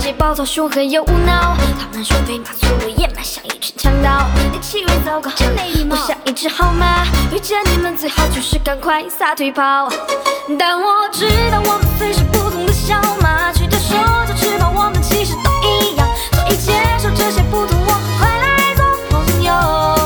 己暴躁凶狠又无脑，他们说飞马粗鲁野蛮像一群强盗，你气味糟糕，真没礼貌，不像一只好马。遇见你们最好就是赶快撒腿跑。但我知道我们虽是不同的小马，曲着手就翅膀，我们其实都一样，所以接受这些不同，我们快来做朋友。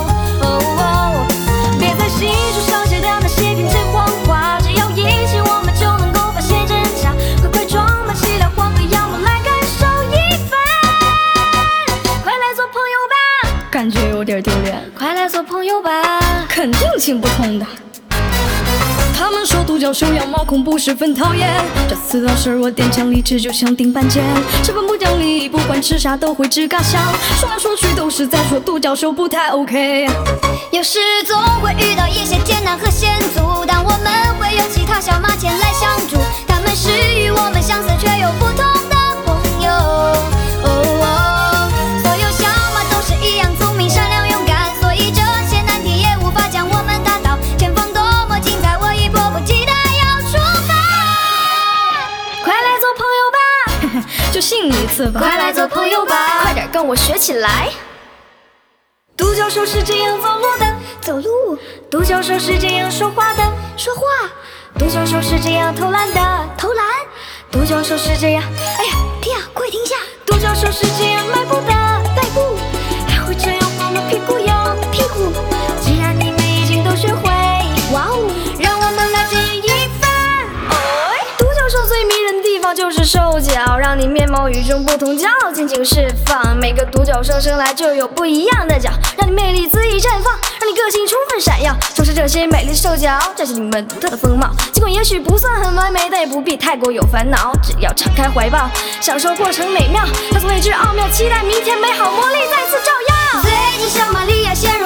别在信书上写的那些编织谎话，只要一起我们就能够发现真相。快快装满气量，换个样貌来感受一番。快来做朋友吧， 感觉有点丢脸。 快来做朋友吧， 肯定行不通的。他们说独角兽样貌恐怖十分讨厌，这次到事儿我踮脚立志就像钉板剑，十分不讲理，不管吃啥都会吱嘎响，说来说去都是在说独角兽不太 OK。 有时总会遇到一些艰难和险阻，但我们会有其他小马前来相助，他们是与我们相似却又不同的朋友。所有小马都是一样聪明善良勇敢，所以这些难题也无法将我们打倒，前方多么精彩，我已迫不及待要出发。 快来做朋友吧， 就信你一次吧。 快来做朋友吧，快点跟我学起来。独角兽是这样走路的， 走路； 独角兽是这样说话的， 说话； 独角兽是这样投篮的， 投篮； 独角兽是这样， 哎呀，天啊，快停下！ 独角兽是这样迈步的， 迈步； 还会这样晃着屁股摇屁股。 既然你们已经都学会， 哇哦， 让我们来记一番。独角兽最迷人的地方就是兽脚，让你面貌与众不同，骄傲尽情释放。每个独角兽生来就有不一样的角，让你魅力恣意绽放，让你个性充分闪耀。正是这些美丽的兽脚，展现你们独特的风貌。尽管也许不算很完美，但也不必太过有烦恼。只要敞开怀抱，享受过程美妙，探索未知奥妙，期待明天美好魔力再次照耀。 最近小玛利亚陷入